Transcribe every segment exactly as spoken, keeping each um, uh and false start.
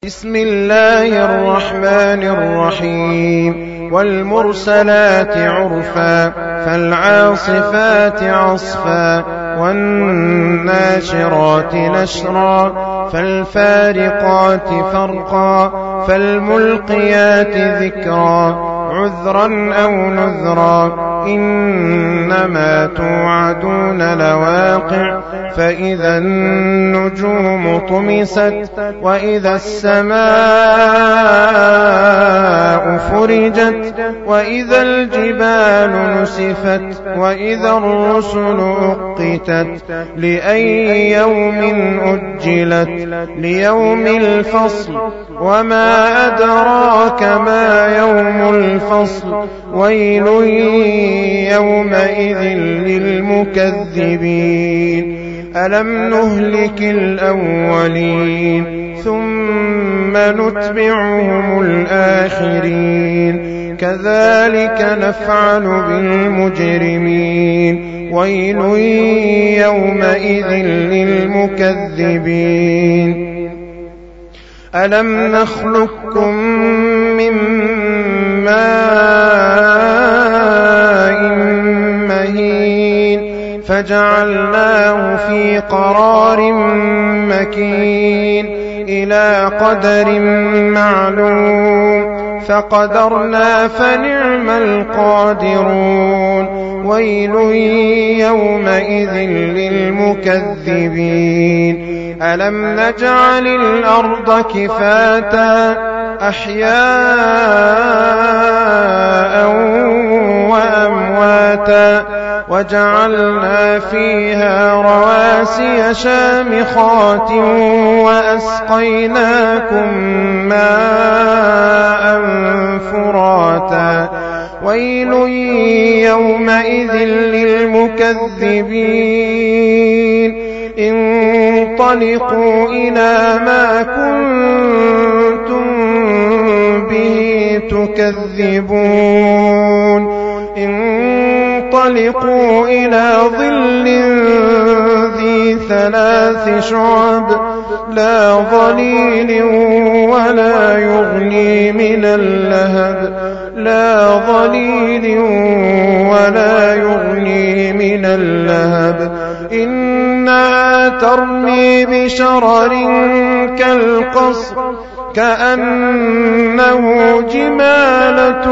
بسم الله الرحمن الرحيم والمرسلات عرفا فالعاصفات عصفا والناشرات نشرا فالفارقات فرقا فالملقيات ذكرا عذرا أو نذرا إنما توعدون لواقع فإذا النجوم طمست وإذا السماء فرجت وإذا الجبال نسفت وإذا الرسل أقتت لأي يوم أجلت ليوم الفصل وما أدراك ما يوم الفصل ويل يومئذ للمكذبين ألم نهلك الأولين ثم نتبعهم الآخرين كذلك نفعل بالمجرمين ويل يومئذ للمكذبين ألم نخلقكم من ماء مهين فجعلناه في قرار مكين إلى قدر معلوم فقدرنا فنعم القادرون ويل يومئذ للمكذبين ألم نجعل الأرض كفاتا أحياء وأمواتا وجعلنا فيها رواسي شامخات وأسقيناكم ماء فراتا ويل يومئذ للمكذبين انطلقوا إلى ما كنتم به تكذبون انطلقوا إلى ظل ذي ثلاث شعب لا ظليل ولا يغني من اللهب لا ظليل ولا يغني من اللهب إنها ترمي بشرر كالقصر كأنه جمالة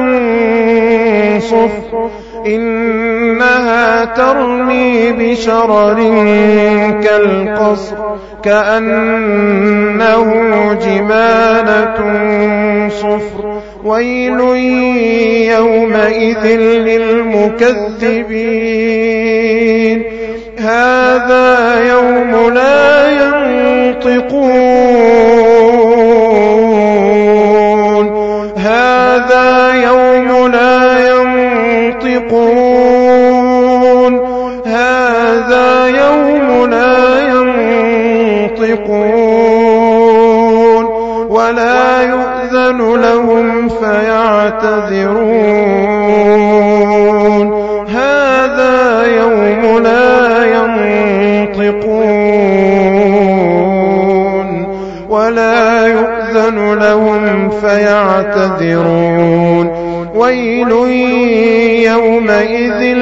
صفر إنها ترمي بشرر كالقصر كأنه جمالة صفر ويل يومئذ للمكذبين هذا يوم لا ينطقون هذا يوم لا ينطقون هذا يوم لا ينطقون ولا يؤذن لهم فيعتذرون هذا يوم لا ينطقون ولا يؤذن لهم فيعتذرون ويل يومئذ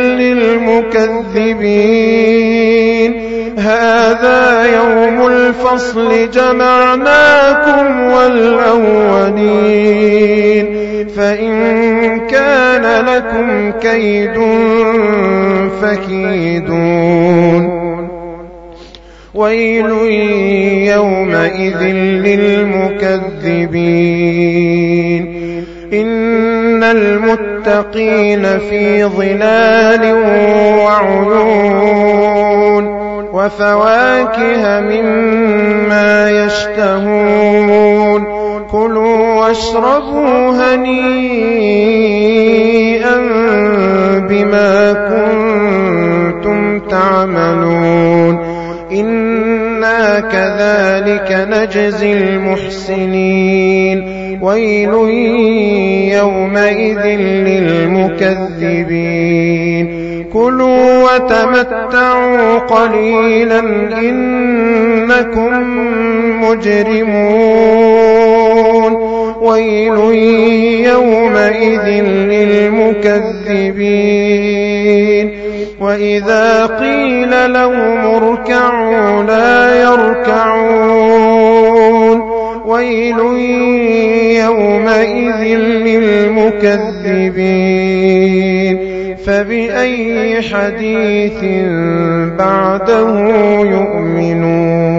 للمكذبين هذا يوم الفصل جمعناكم والأولين فإن كان لكم كيد فكيدون ويل يومئذ للمكذبين إن المتقين في ظلال وعيون وفواكه مما يشتهون كلوا واشربوا هنيئا بما كنتم تعملون إنا كذلك نجزي المحسنين ويل يومئذ للمكذبين كلوا وتمتعوا قليلا إنكم مجرمون يومئذ للمكذبين وإذا قيل لهم اركعوا لا يركعون ويل يومئذ للمكذبين فبأي حديث بعده يؤمنون